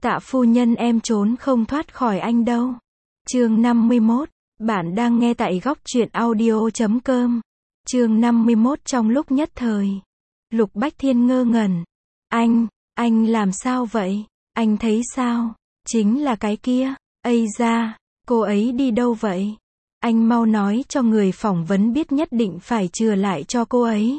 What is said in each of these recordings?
Tạ phu nhân em trốn không thoát khỏi anh đâu. Chương 51. Bạn đang nghe tại góc truyện audio.com. Chương 51. Trong lúc nhất thời, Lục Bách Thiên ngơ ngẩn. Anh làm sao vậy? Anh thấy sao? Chính là cái kia. Ây da, cô ấy đi đâu vậy? Anh mau nói cho người phỏng vấn biết, nhất định phải chừa lại cho cô ấy.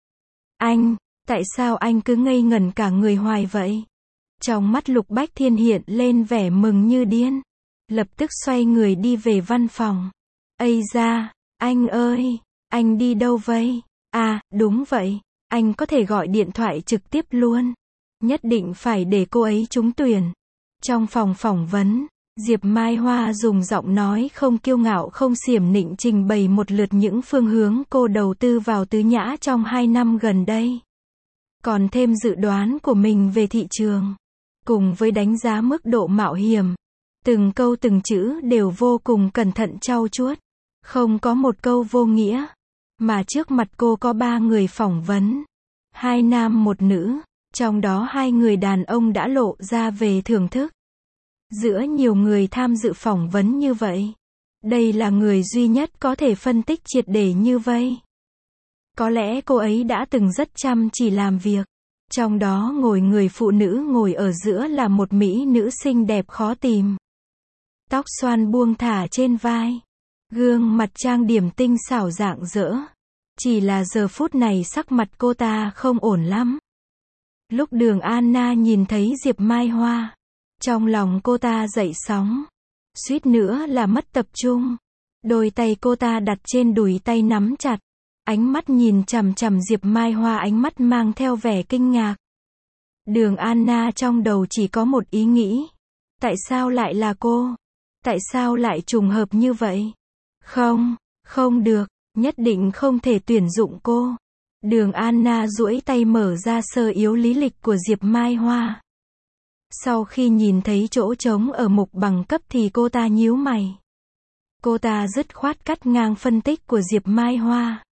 Tại sao anh cứ ngây ngẩn cả người hoài vậy? Trong mắt Lục Bách Thiên hiện lên vẻ mừng như điên. Lập tức xoay người đi về văn phòng. Ây da, anh ơi, anh đi đâu vậy? À, đúng vậy, anh có thể gọi điện thoại trực tiếp luôn. Nhất định phải để cô ấy trúng tuyển. Trong phòng phỏng vấn, Diệp Mai Hoa dùng giọng nói không kiêu ngạo không xiểm nịnh trình bày một lượt những phương hướng cô đầu tư vào Tứ Nhã trong 2 năm gần đây. Còn thêm dự đoán của mình về thị trường, cùng với đánh giá mức độ mạo hiểm. Từng câu từng chữ đều vô cùng cẩn thận trau chuốt, không có một câu vô nghĩa. Mà trước mặt cô có 3 người phỏng vấn, 2 nam 1 nữ, trong đó 2 người đàn ông đã lộ ra về thưởng thức. Giữa nhiều người tham dự phỏng vấn như vậy, đây là người duy nhất có thể phân tích triệt để như vậy. Có lẽ cô ấy đã từng rất chăm chỉ làm việc. Trong đó ngồi người phụ nữ ngồi ở giữa là một mỹ nữ xinh đẹp khó tìm. Tóc xoăn buông thả trên vai, gương mặt trang điểm tinh xảo rạng rỡ. Chỉ là giờ phút này sắc mặt cô ta không ổn lắm. Lúc Đường Anna nhìn thấy Diệp Mai Hoa, trong lòng cô ta dậy sóng, suýt nữa là mất tập trung. Đôi tay cô ta đặt trên đùi tay nắm chặt, ánh mắt nhìn chằm chằm Diệp Mai Hoa, ánh mắt mang theo vẻ kinh ngạc. Đường Anna trong đầu chỉ có một ý nghĩ. Tại sao lại là cô? Tại sao lại trùng hợp như vậy? Không được, nhất định không thể tuyển dụng cô. Đường Anna duỗi tay mở ra sơ yếu lý lịch của Diệp Mai Hoa. Sau khi nhìn thấy chỗ trống ở mục bằng cấp thì cô ta nhíu mày. Cô ta dứt khoát cắt ngang phân tích của Diệp Mai Hoa.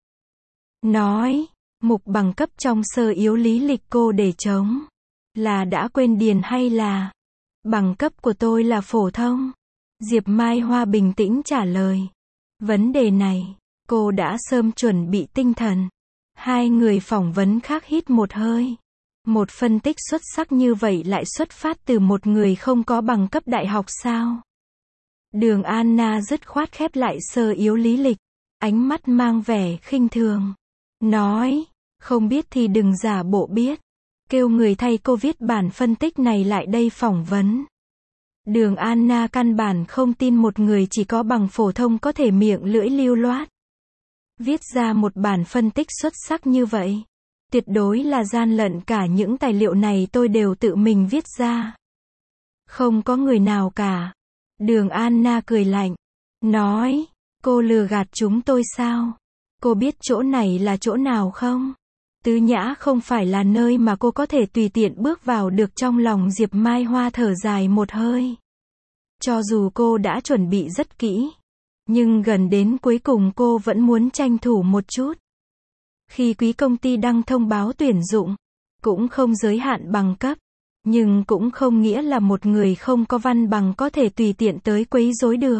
Nói, mục bằng cấp trong sơ yếu lý lịch cô để trống, là đã quên điền hay là bằng cấp của tôi là phổ thông? Diệp Mai Hoa bình tĩnh trả lời. Vấn đề này, cô đã sớm chuẩn bị tinh thần. 2 người phỏng vấn khác hít một hơi. Một phân tích xuất sắc như vậy lại xuất phát từ một người không có bằng cấp đại học sao? Đường Anna dứt khoát khép lại sơ yếu lý lịch, ánh mắt mang vẻ khinh thường. Nói, không biết thì đừng giả bộ biết. Kêu người thay cô viết bản phân tích này lại đây phỏng vấn. Đường Anna căn bản không tin một người chỉ có bằng phổ thông có thể miệng lưỡi lưu loát viết ra một bản phân tích xuất sắc như vậy. Tuyệt đối là gian lận, cả những tài liệu này tôi đều tự mình viết ra. Không có người nào cả. Đường Anna cười lạnh. Nói, cô lừa gạt chúng tôi sao? Cô biết chỗ này là chỗ nào không? Tứ Nhã không phải là nơi mà cô có thể tùy tiện bước vào được. Trong lòng Diệp Mai Hoa thở dài một hơi. Cho dù cô đã chuẩn bị rất kỹ, nhưng gần đến cuối cùng cô vẫn muốn tranh thủ một chút. Khi quý công ty đăng thông báo tuyển dụng, cũng không giới hạn bằng cấp, nhưng cũng không nghĩa là một người không có văn bằng có thể tùy tiện tới quấy rối được.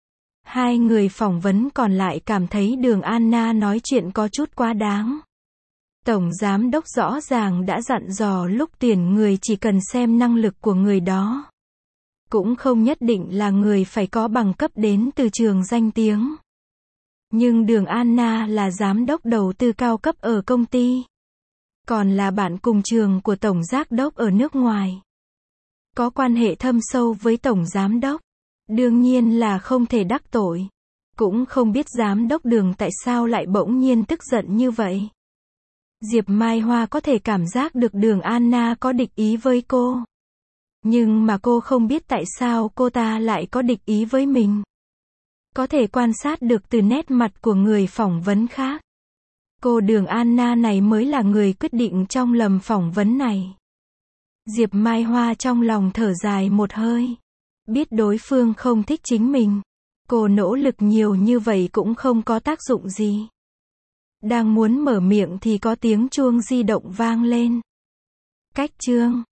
2 người phỏng vấn còn lại cảm thấy Đường Anna nói chuyện có chút quá đáng. Tổng giám đốc rõ ràng đã dặn dò lúc tuyển người chỉ cần xem năng lực của người đó. Cũng không nhất định là người phải có bằng cấp đến từ trường danh tiếng. Nhưng Đường Anna là giám đốc đầu tư cao cấp ở công ty. Còn là bạn cùng trường của tổng giám đốc ở nước ngoài. Có quan hệ thâm sâu với tổng giám đốc. Đương nhiên là không thể đắc tội. Cũng không biết giám đốc Đường tại sao lại bỗng nhiên tức giận như vậy. Diệp Mai Hoa có thể cảm giác được Đường Anna có địch ý với cô. Nhưng mà cô không biết tại sao cô ta lại có địch ý với mình. Có thể quan sát được từ nét mặt của người phỏng vấn khác. Cô Đường Anna này mới là người quyết định trong lần phỏng vấn này. Diệp Mai Hoa trong lòng thở dài một hơi. Biết đối phương không thích chính mình. Cô nỗ lực nhiều như vậy cũng không có tác dụng gì. Đang muốn mở miệng thì có tiếng chuông di động vang lên. Cách chương